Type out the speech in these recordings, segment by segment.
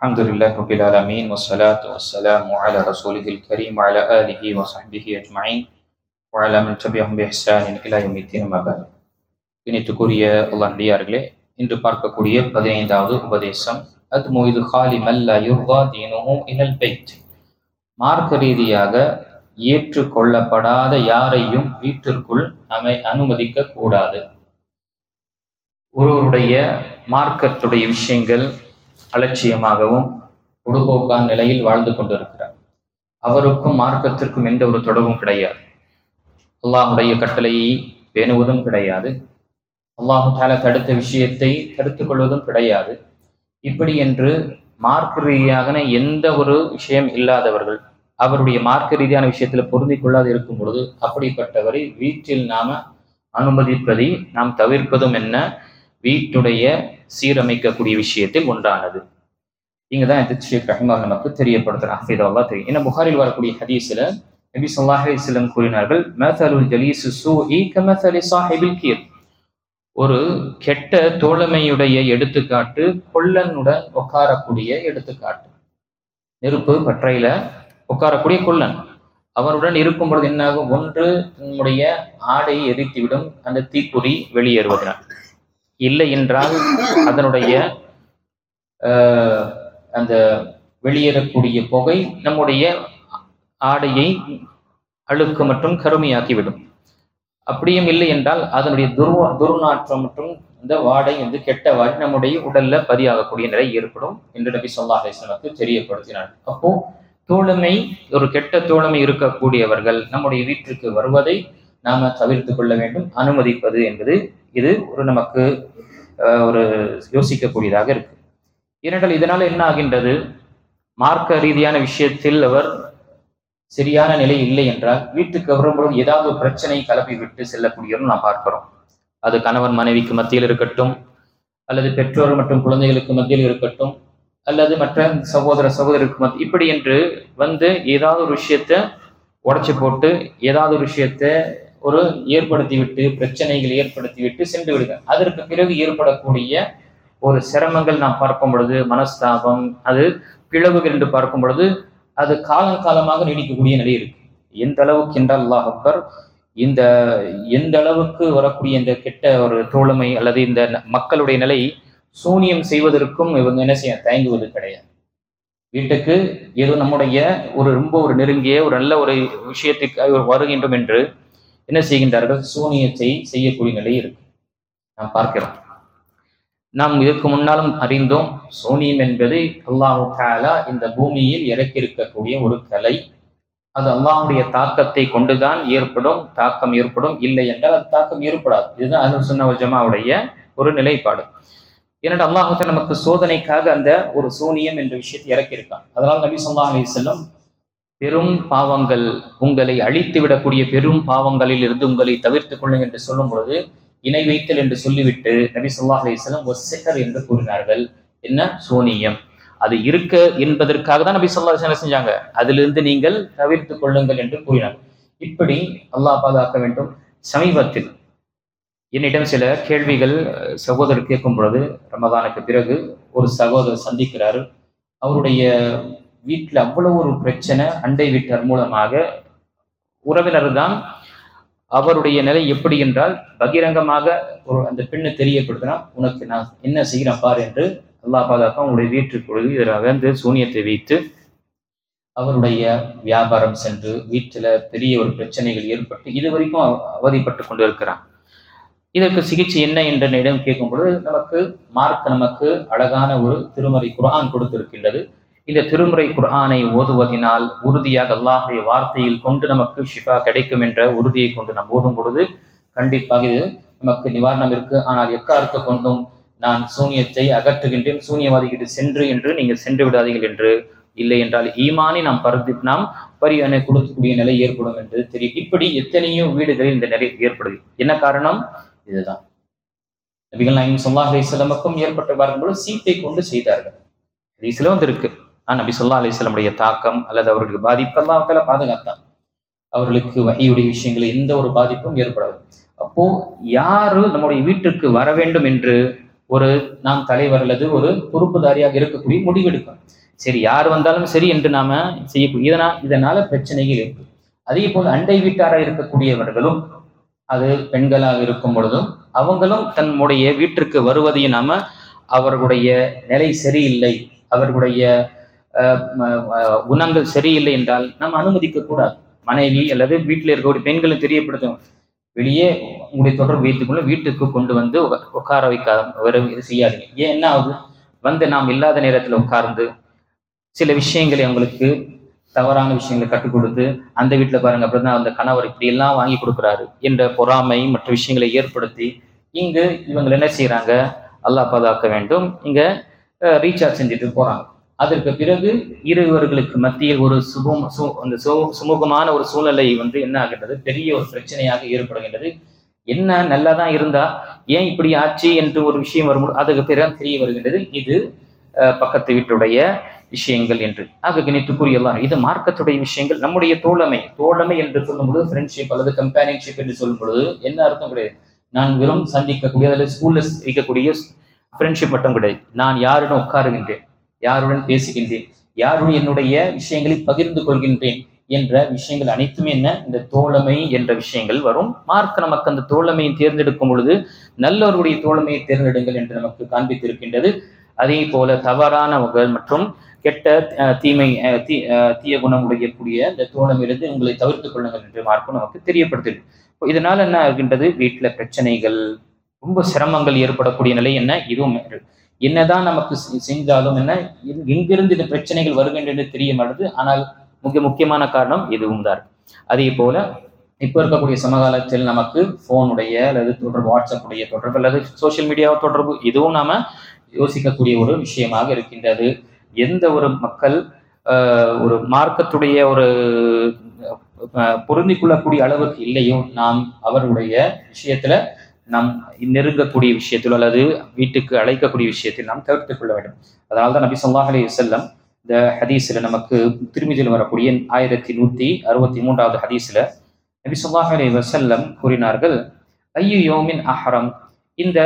الحمد لله رب العالمين والصلاة والسلام على رسوله الكريم وعلى آله وصحبه أجمعين وعلى من تبعهم بإحسان إلى يوم الدين أما بعد. இணைத்துக்குரிய அல்லாஹ்வியார்களே, இன்று பார்க்கக்கூடிய 15வது உபதேசம் அத்மு இது காலி மல்லா யுர்வா தீனுஹு இலல் பைத். மார்க்க ரீதியாக ஏற்றுக்கொள்ளப்படாத யாரையும் வீட்டிற்குள் அனுமதிக்க கூடாது. ஒருவருடைய மார்க்கத்துடைய விஷயங்கள் அலட்சியமாகவும் பொடுபோக்கான நிலையில் வாழ்ந்து கொண்டிருக்கிறார். அவருக்கும் மார்க்கத்திற்கும் எந்த ஒரு தொடர்பும் கிடையாது. அல்லாஹுடைய கட்டளையை பேணுவதும் கிடையாது. அல்லாஹு தஆலா தடுத்த விஷயத்தை தடுத்துக் கொள்வதும் கிடையாது. இப்படி என்று மார்க்க ரீதியான எந்த ஒரு விஷயம் இல்லாதவர்கள் அவருடைய மார்க்க ரீதியான விஷயத்தில் பொருந்திக் கொள்ளாது இருக்கும் பொழுது அப்படிப்பட்டவரை வீட்டில் நாம அனுமதிப்பதை நாம் தவிர்ப்பதும் என்ன வீட்டுடைய சீரமைக்கக்கூடிய விஷயத்தில் ஒன்றானது. இங்கதான் ஷேக் ரஹிமஹுல்லாஹ் நமக்கு தெரியப்படுத்துறாங்க. தெரியும். ஏன்னா புகாரில் வரக்கூடிய ஹதீஸ்ல நபி ஸல்லல்லாஹு அலைஹி வஸல்லம் கூறினார்கள், மஸலுல் ஜலீஸு ஸூஇ கமஸலி ஸாஹிபில் கீர். ஒரு கெட்ட தோழமையுடைய எடுத்துக்காட்டு கொல்லனுடன் உட்காரக்கூடிய எடுத்துக்காட்டு. நெருப்பு பற்றையில உட்காரக்கூடிய கொல்லன் அவருடன் இருக்கும் பொழுது என்னாகும்? ஒன்று நம்முடைய ஆடை எரித்துவிடும், அந்த தீப்பொறி வெளியேறுவதனால். இல்லை என்றால் அதனுடைய அந்த வெளியேறக்கூடிய புகை நம்முடைய ஆடையை அழுக்கு மற்றும் கருமையாக்கிவிடும். அப்படியும் இல்லை என்றால் அதனுடைய துர்நாற்றம் மற்றும் இந்த வாடை கெட்ட வாடை நம்முடைய உடல்ல பதியாகக்கூடிய நிலை ஏற்படும் என்று நபி ஸல்லல்லாஹு அலைஹி வஸல்லம் தெரியப்படுத்தினார். அப்போ தோழமை, ஒரு கெட்ட தோழமை இருக்கக்கூடியவர்கள் நம்முடைய வீட்டிற்கு வருவதை நாம தவிர்த்து கொள்ள வேண்டும். அனுமதிப்பது என்பது இது ஒரு நமக்கு ஒரு யோசிக்கக்கூடியதாக இருக்கு. ஏனென்றால் இதனால என்ன ஆகின்றது? மார்க்க ரீதியான விஷயத்தில் அவர் சரியான நிலை இல்லை என்றால் வீட்டுக்கு வரும்பொழுது ஏதாவது ஒரு பிரச்சனை கலப்பி விட்டு செல்லக்கூடியவரும் நாம் பார்க்கிறோம். அது கணவன் மனைவிக்கு மத்தியில் இருக்கட்டும், அல்லது பெற்றோர் மற்றும் குழந்தைகளுக்கு மத்தியில் இருக்கட்டும், அல்லது மற்ற சகோதரருக்கு மத்தியில், இப்படி என்று ஏதாவது ஒரு விஷயத்த உடைச்சு போட்டு ஏதாவது ஒரு விஷயத்த ஒரு ஏற்படுத்திவிட்டு பிரச்சனைகள் ஏற்படுத்திவிட்டு சென்று விடுங்க. அதற்கு பிறகு ஏற்படக்கூடிய ஒரு சிரமங்கள் நாம் பார்க்கும் பொழுது, மனஸ்தாபம், அது பிளவுகள் என்று பார்க்கும் பொழுது அது காலமாக நீடிக்கக்கூடிய நிலை இருக்கு. எந்த அளவுக்கு என்றால் அல்லாஹ் அக்பர், எந்த அளவுக்கு வரக்கூடிய இந்த கெட்ட ஒரு தோழமை அல்லது இந்த மக்களுடைய நிலை சூனியம் செய்வதற்கும் இவங்க என்ன செய்ய தயங்குவது கிடையாது. வீட்டுக்கு ஏதோ நம்முடைய ரொம்ப ஒரு நெருங்கிய ஒரு நல்ல ஒரு விஷயத்துக்கு வருகின்றோம் என்று என்ன செய்கின்றார்கள்? சூனியத்தை செய்யக்கூடிய நிலை இருக்கு. நாம் பார்க்கிறோம். நாம் இதற்கு முன்னாலும் அறிந்தோம், சூனியம் என்பது அல்லாஹு தஆலா இந்த பூமியில் இறக்கி இருக்கக்கூடிய ஒரு கலை. அது அல்லாஹுடைய தாக்கத்தை கொண்டுதான் தாக்கம் ஏற்படும். இல்லை என்றால் அது தாக்கம் ஏற்படாது. இதுதான் அஹ்லுஸ் சுன்னah வல் ஜமாஅவுடைய ஒரு நிலைப்பாடு. ஏனென்றால் அல்லாஹ் தஆலா நமக்கு சோதனைக்காக அந்த ஒரு சூனியம் என்ற விஷயத்தை இறக்கியிருக்கான். அதனால் நபி ஸல்லல்லாஹு அலைஹி வஸல்லம் பெரும் பாவங்கள், உங்களை அழித்து விடக்கூடிய பெரும் பாவங்களில் இருந்து உங்களை தவிர்த்துக் கொள்ளுங்கள் என்று சொல்லும் பொழுது இணை வைத்தல் என்று சொல்லிவிட்டு நபி ஸல்லல்லாஹு அலைஹி வஸல்லம் வஸ்ஸஹர் என்று கூறினார்கள். என்ன? சூனியம். அது இருக்க என்பதற்காக தான் நபி ஸல்லல்லாஹு அலைஹி வஸல்லம் செஞ்சாங்க. அதிலிருந்து நீங்கள் தவிர்த்துக் கொள்ளுங்கள் என்று கூறினார். இப்படி அல்லாஹ் பாதுகாக்க வேண்டும். சமீபத்தில் என்னிடம் சில கேள்விகள் சகோதரர் கேட்கும் பொழுது, ரமதானுக்கு பிறகு ஒரு சகோதரர் சந்திக்கிறாரு. அவருடைய வீட்டில் அவ்வளவு ஒரு பிரச்சனை, அண்டை வீட்டார் மூலமாக. உறவினர் தான். அவருடைய நிலை எப்படி என்றால் பகிரங்கமாக அந்த பெண்ணை தெரியப்படுத்தினா, உனக்கு நான் என்ன செய்கிறேன் பார் என்று அல்லாஹ் பாதுகாக்க அவங்களுடைய வீட்டுக்குள் எதிராக சூனியத்தை வைத்து அவருடைய வியாபாரம் சென்று வீட்டில் பெரிய ஒரு பிரச்சனைகள் ஏற்பட்டு இதுவரைக்கும் அவதிப்பட்டு கொண்டு இருக்கிறான். இதற்கு சிகிச்சை என்ன என்ற இடம் கேட்கும் பொழுது நமக்கு அழகான ஒரு திருமறை குர்ஆன் கொடுத்திருக்கின்றது. இந்த திருமுறை குர்ஆனை ஓதுவதினால் உறுதியாக அல்லாஹ்வுடைய வார்த்தையில் கொண்டு நமக்கு ஷிஃபா கிடைக்கும் என்ற உறுதியை கொண்டு நாம் ஓதும் பொழுது கண்டிப்பாக இது நமக்கு நிவாரணம் இருக்கு. ஆனால் எக்காரணத்தை கொண்டும் நான் சூனியத்தை அகற்றுகின்றேன், சூனியவாதிகிட்டு சென்று என்று நீங்கள் சென்று விடாதீர்கள் என்று, இல்லை என்றால் ஈமானை நாம் பரிவனை கொடுக்கக்கூடிய நிலை ஏற்படும் என்று தெரியும். இப்படி எத்தனையோ வீடுகளில் இந்த நிலை ஏற்படுது. என்ன காரணம்? இதுதான். நபிகள் நாயகம் ஸல்லல்லாஹு அலைஹி வஸல்லம் ஏற்பட்ட பார்க்கும்போது சீட்டை கொண்டு செய்தார்கள். ஹதீஸ்ல இருக்கு. நபி ஸல்லல்லாஹு அலைஹி வஸல்லம் தாக்கம் அல்லது அவர்களுக்கு பாதிப்பு அல்லாஹ் தஆலா பாதுகாத்தான். அவர்களுக்கு வஹீயுடைய விஷயங்களில் எந்த ஒரு பாதிப்பும் ஏற்படாது. அப்போ யாரு நம்முடைய வீட்டுக்கு வர வேண்டும் என்று ஒரு நாம் தலைவர் அல்லது ஒரு பொறுப்புதாரியாக இருக்கக்கூடிய முடிவெடுக்கணும். சரி, யார் வந்தாலும் சரி என்று நாம செய்யக்கூடிய இதனால பிரச்சனைகள் இருக்கு. அதே போல அண்டை வீட்டாராக இருக்கக்கூடியவர்களும், அது பெண்களாக இருக்கும் பொழுதும் அவங்களும் தன்னுடைய வீட்டிற்கு வருவதையும் நாம அவர்களுடைய நிலை சரியில்லை, அவர்களுடைய குணங்கள் சரியில்லை என்றால் நாம் அனுமதிக்க கூடாது. மனைவி அல்லது வீட்டில் இருக்கக்கூடிய பெண்களும் தெரியப்படுத்தும், வெளியே உங்களுடைய தொடர்பு வைத்துக்கொள்ள வீட்டுக்கு கொண்டு வந்து உட்கார வைக்காத இது செய்யாதீங்க. ஏன் என்ன ஆகுது, வந்து நாம் இல்லாத நேரத்தில் உட்கார்ந்து சில விஷயங்களை அவங்களுக்கு தவறான விஷயங்களை கற்றுக் கொடுத்து, அந்த வீட்டில் பாருங்க அப்படிதான் அந்த கணவர் இப்படி எல்லாம் வாங்கி கொடுக்குறாரு என்ற பொறாமை மற்ற விஷயங்களை ஏற்படுத்தி இங்கு இவங்க என்ன செய்யறாங்க, அல்லாஹ் பாதுகாக்க வேண்டும், இங்க ரீசார்ஜ் செஞ்சுட்டு போறாங்க. அதற்கு பிறகு இருவர்களுக்கு மத்தியில் ஒரு சுமூகமான ஒரு சூழ்நிலை என்ன ஆகின்றது, பெரிய ஒரு பிரச்சனையாக ஏற்படுகின்றது. என்ன நல்லாதான் இருந்தா ஏன் இப்படி ஆச்சு என்று ஒரு விஷயம் வரும்போது அதுக்கு பிறகு தெரிய வருகின்றது, இது பக்கத்து வீட்டுடைய விஷயங்கள் என்று. ஆக கணித்துக்குரியெல்லாம் இது மார்க்கத்துடைய விஷயங்கள். நம்முடைய தோழமை என்று சொல்லும்போது ஃப்ரெண்ட்ஷிப் அல்லது கம்பேனியன்ஷிப் என்று சொல்லும் பொழுது என்ன அர்த்தம் கிடையாது, நான் வெறும் சந்திக்கக்கூடிய அல்லது ஸ்கூல்ல இருக்கக்கூடிய ஃப்ரெண்ட்ஷிப் மட்டும் கிடையாது. நான் யாருடன் உட்காருகின்றேன், யாருடன் பேசுகின்றேன், யாருடன் என்னுடைய விஷயங்களை பகிர்ந்து கொள்கின்றேன் என்ற விஷயங்கள் அனைத்துமே இந்த தோழமை என்ற விஷயங்கள் வரும். மார்க்க நமக்கு அந்த தோழமையை தேர்ந்தெடுக்கும் பொழுது நல்லவர்களுடைய தோழமையை தேர்ந்தெடுங்கள் என்று நமக்கு காண்பித்திருக்கின்றது. அதே போல தவறானவர்கள் மற்றும் கெட்ட தீய குணம் உடையக்கூடிய இந்த தோழமையிலிருந்து உங்களை தவிர்த்துக் கொள்ளுங்கள் என்று மார்க்கம் நமக்கு தெரியப்படுத்துது. இதனால என்ன ஆகின்றது, வீட்டுல பிரச்சனைகள், ரொம்ப சிரமங்கள் ஏற்படக்கூடிய நிலை இதுவும் என்னதான் நமக்கு செஞ்சாலும் எங்கிருந்து இந்த பிரச்சனைகள் வருகின்றது தெரிய மாட்டது. ஆனால் மிக முக்கியமான காரணம் இதுவும் தான். அதே போல இப்ப இருக்கக்கூடிய சமகாலத்தில் நமக்கு போனுடைய அல்லது தொடர்பு, வாட்ஸ்அப் உடைய தொடர்பு அல்லது சோசியல் மீடியா தொடர்பு, இதுவும் நாம யோசிக்கக்கூடிய ஒரு விஷயமாக இருக்கின்றது. எந்த ஒரு மக்கள் ஒரு மார்க்கத்துடைய ஒரு பொருந்திக் கொள்ளக்கூடிய அளவுக்கு இல்லையோ, நாம் அவர்களுடைய விஷயத்துல நாம் நெருங்கக்கூடிய விஷயத்தில் அல்லது வீட்டுக்கு அழைக்கக்கூடிய விஷயத்தில் நாம் தவிர்த்துக் கொள்ள வேண்டும். அதனால்தான் நபி ஸல்லல்லாஹு அலைஹி வஸல்லம் இந்த ஹதீஸ்ல நமக்கு திருமிதியில் வரக்கூடிய 1163வது ஹதீஸ்ல நபி ஸல்லல்லாஹு அலைஹி வஸல்லம் கூறினார்கள், ஐயு யௌமின் அஹ்ரம், இந்த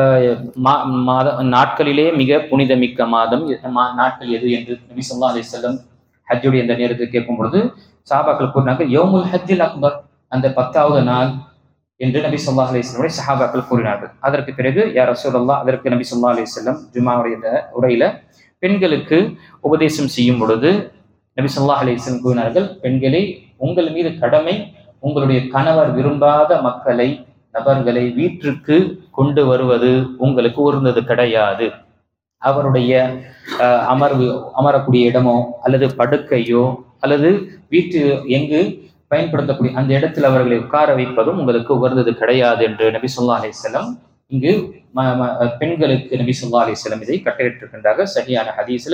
நாட்களிலே மிக புனிதமிக்க நாட்கள் எது என்று நபி ஸல்லல்லாஹு அலைஹி வஸல்லம் ஹஜ்ஜுடைய இந்த நேரத்தில் கேட்கும் பொழுது சஹாபாக்கள் கூறினார்கள், யௌமுல் ஹஜ்ஜில் அக்பர், அந்த 10வது நாள் என்று நபி ஸல்லல்லாஹு அலைஹி வஸல்லம் சஹாபாக்கள் கூறினார்கள். அதற்கு பிறகு யா ரசூலல்லாஹ், அதற்கு நபி ஸல்லல்லாஹு அலைஹி வஸல்லம் ஜும்ஆவுடைய உரையில பெண்களுக்கு உபதேசம் செய்யும் பொழுது நபி ஸல்லல்லாஹு அலைஹி வஸல்லம் கூறினார்கள், பெண்களே, உங்கள் மீது கடமை உங்களுடைய கணவர் விரும்பாத நபர்களை வீட்டிற்கு கொண்டு வருவது உங்களுக்கு உகந்தது கிடையாது. அவருடைய அமரக்கூடிய இடமோ அல்லது படுக்கையோ அல்லது வீட்டு எங்கு பயன்படுத்தக்கூடிய அந்த இடத்தில் அவர்களை உட்கார வைப்பதும் உங்களுக்கு உகந்தது கிடையாது என்று நபி ஸல்லல்லாஹு அலைஹி வஸல்லம் இங்கு பெண்களுக்கு நபி ஸல்லல்லாஹு அலைஹி வஸல்லம் இதை கட்டளையிட்டிருக்கின்றார்கள். சரியான ஹதீஸ்ல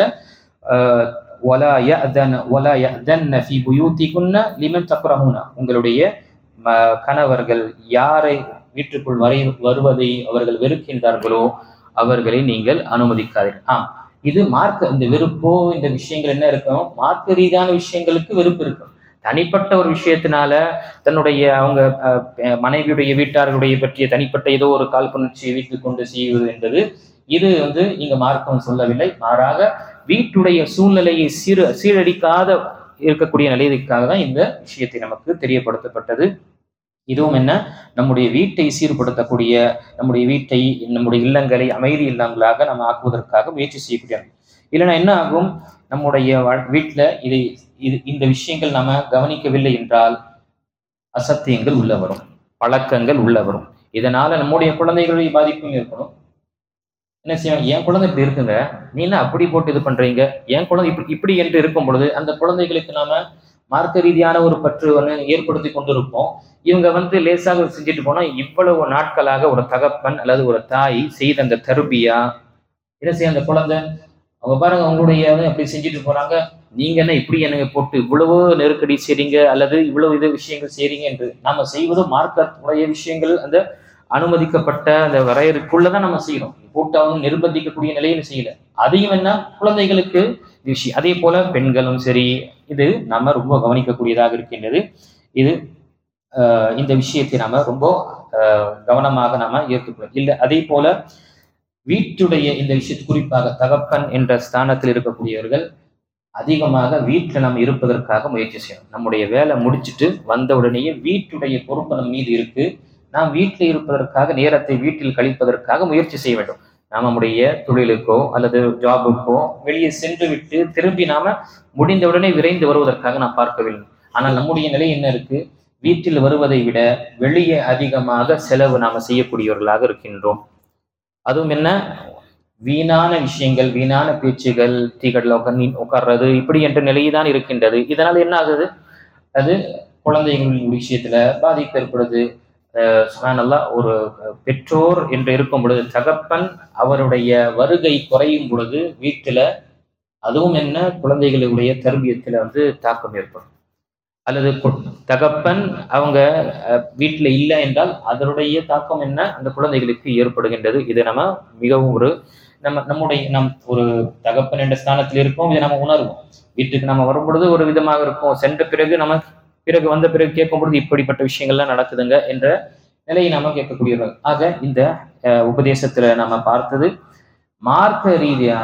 வலா யஅதன்ன ஃபீ புயூதிகுன்ன லிமன் தக்ரஹூன, உங்களுடைய கணவர்கள் யாரை வீட்டுக்குள் வருவதை அவர்கள் வெறுக்கின்றார்களோ அவர்களை நீங்கள் அனுமதிக்காதீர்கள். இது மார்க்க, இந்த வெறுப்போ இந்த விஷயங்கள் என்ன இருக்கும், மார்க்க ரீதியான விஷயங்களுக்கு வெறுப்பு இருக்கும். தனிப்பட்ட ஒரு விஷயத்தினால தன்னுடைய அவங்க மனைவியுடைய வீட்டார்களுடைய பற்றிய தனிப்பட்ட ஏதோ ஒரு காழ்ப்புணர்ச்சியை வீட்டுக்கு கொண்டு செய்வது என்பது இது இங்க மார்க்கம் சொல்லவில்லை. மாறாக வீட்டுடைய சூழ்நிலையை சீரடிக்காத இருக்கக்கூடிய நிலைக்காக தான் இந்த விஷயத்தை நமக்கு தெரியப்படுத்தப்பட்டது. இதுவும் நம்முடைய வீட்டை சீர்படுத்தக்கூடிய, நம்முடைய வீட்டை, நம்முடைய இல்லங்களை அமைதி இல்லங்களாக நம்ம ஆக்குவதற்காக முயற்சி செய்யக்கூடிய. இல்லைன்னா என்ன ஆகும், நம்முடைய வீட்டுல இந்த விஷயங்கள் நாம கவனிக்கவில்லை என்றால் அசத்தியங்கள் உள்ள வரும், பழக்கங்கள் உள்ள வரும். இதனால நம்முடைய குழந்தைகளுடைய பாதிப்பும் ஏற்படும். என்ன செய்வாங்க, என் குழந்தை இப்படி இருக்குங்க, நீ என்ன அப்படி போட்டு இது பண்றீங்க, என் குழந்தை இப்படி என்று இருக்கும் பொழுது அந்த குழந்தைகளுக்கு நாம மார்க்க ரீதியான ஒரு பற்று ஏற்படுத்தி கொண்டிருப்போம். இவங்க லேசாக செஞ்சுட்டு போனா இவ்வளவு நாட்களாக ஒரு தகப்பன் அல்லது ஒரு தாய் செய்த அந்த தர்பியா என்ன செய்ய, அந்த குழந்தை அவங்க பாருங்க அவங்களுடைய அப்படி செஞ்சுட்டு போறாங்க, நீங்க என்ன இப்படி எனக்கு போட்டு இவ்வளவு நெருக்கடி செய்றீங்க அல்லது இவ்வளவு இது விஷயங்கள் செய்றீங்க என்று நாம செய்வதும் மார்க்கத்துடைய விஷயங்கள் அந்த அனுமதிக்கப்பட்ட அந்த வரையறுக்குள்ளதான் நம்ம செய்யறோம். போட்டு அவங்க நிர்பந்திக்கக்கூடிய நிலையில செய்யல. அதையும் குழந்தைகளுக்கு விஷயம். அதே போல பெண்களும் சரி, இது நாம ரொம்ப கவனிக்கக்கூடியதாக இருக்கின்றது. இது இந்த விஷயத்தை நாம ரொம்ப கவனமாக நாம ஏற்றுக்கணும். இல்லை அதே போல வீட்டுடைய இந்த விஷயத்து குறிப்பாக தகப்பன் என்ற ஸ்தானத்தில் இருக்கக்கூடியவர்கள் அதிகமாக வீட்டில் நாம் இருப்பதற்காக முயற்சி செய்யணும். நம்முடைய வேலை முடிச்சுட்டு வந்த உடனேயே வீட்டுடைய பொறுப்பு நம் மீது இருக்கு. நாம் வீட்டில் இருப்பதற்காக, நேரத்தை வீட்டில் கழிப்பதற்காக முயற்சி செய்ய வேண்டும். நாம் நம்முடைய தொழிலுக்கோ அல்லது ஜாபுக்கோ வெளியே சென்று விட்டு திரும்பி நாம முடிந்தவுடனே விரைந்து வருவதற்காக நாம் பார்க்கவில்லை. ஆனால் நம்முடைய நிலை என்ன இருக்கு? வீட்டில் வருவதை விட வெளியே அதிகமாக செலவு நாம செய்யக்கூடியவர்களாக இருக்கின்றோம். அதுவும் என்ன, வீணான விஷயங்கள், வீணான பேச்சுகள், டீக்கடையில் உட்கார்றது இப்படி என்ற நிலைதான் இருக்கின்றது. இதனால் என்ன ஆகுது? அது குழந்தைகளின் விஷயத்துல பாதிப்பு ஏற்படுது. சுப்ஹானல்லாஹ், ஒரு பெற்றோர் என்று இருக்கும் பொழுது, தகப்பன் அவருடைய வருகை குறையும் பொழுது வீட்டுல அதுவும் என்ன, குழந்தைகளுடைய தர்பியத்துல தாக்கம் ஏற்படும். அல்லது தகப்பன் அவங்க வீட்டுல இல்லை என்றால் அதனுடைய தாக்கம் என்ன, அந்த குழந்தைகளுக்கு ஏற்படுகின்றது. இது நம்ம மிகவும் ஒரு நம் ஒரு தகப்பன் என்ற ஸ்தானத்தில் இருக்கோம். இதை நம்ம உணர்வோம். வீட்டுக்கு நம்ம வரும் பொழுது ஒரு விதமாக இருக்கும், சென்ற பிறகு வந்த பிறகு கேட்கும் பொழுது இப்படிப்பட்ட விஷயங்கள்லாம் நடக்குதுங்க என்ற நிலையை நாம கேட்கக்கூடியவர்கள். ஆக இந்த உபதேசத்துல நம்ம பார்த்தது மார்க்க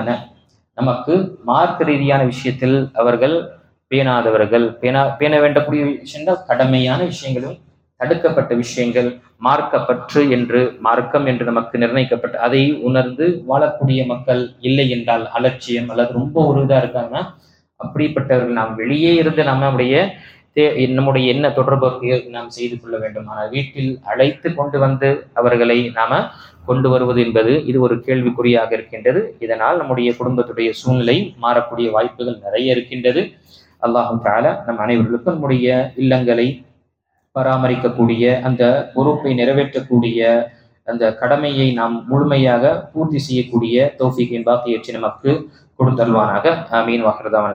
ரீதியான விஷயத்தில் அவர்கள் பேணாதவர்கள். பேண வேண்டக்கூடிய விஷயங்கள் கடமையான விஷயங்களும், தடுக்கப்பட்ட விஷயங்கள், மார்க்கப்பற்று என்று, மார்க்கம் என்று நமக்கு நிர்ணயிக்கப்பட்ட அதை உணர்ந்து வாழக்கூடிய மக்கள் இல்லை என்றால் அலட்சியம் அல்லது ரொம்ப ஒரு இதா இருக்காங்கன்னா அப்படிப்பட்டவர்கள் நாம் வெளியே இருந்து நம்முடைய என்ன தொடர்பு நாம் செய்து கொள்ள வேண்டும். ஆனால் வீட்டில் அழைத்து கொண்டு வந்து அவர்களை நாம கொண்டு வருவது என்பது இது ஒரு கேள்விக்குறியாக இருக்கின்றது. இதனால் நம்முடைய குடும்பத்துடைய சூழ்நிலை மாறக்கூடிய வாய்ப்புகள் நிறைய இருக்கின்றது. அல்லாஹு தஆலா நம் அனைவர்களுக்கும் நம்முடைய இல்லங்களை பராமரிக்கக்கூடிய, அந்த பொறுப்பை நிறைவேற்றக்கூடிய, அந்த கடமையை நாம் முழுமையாக பூர்த்தி செய்யக்கூடிய தௌஃபீக்கின் பாக்கியத்தை நமக்கு கொடுத்தல்வானாக. ஆமீன். வாஹிர் தஅவானா.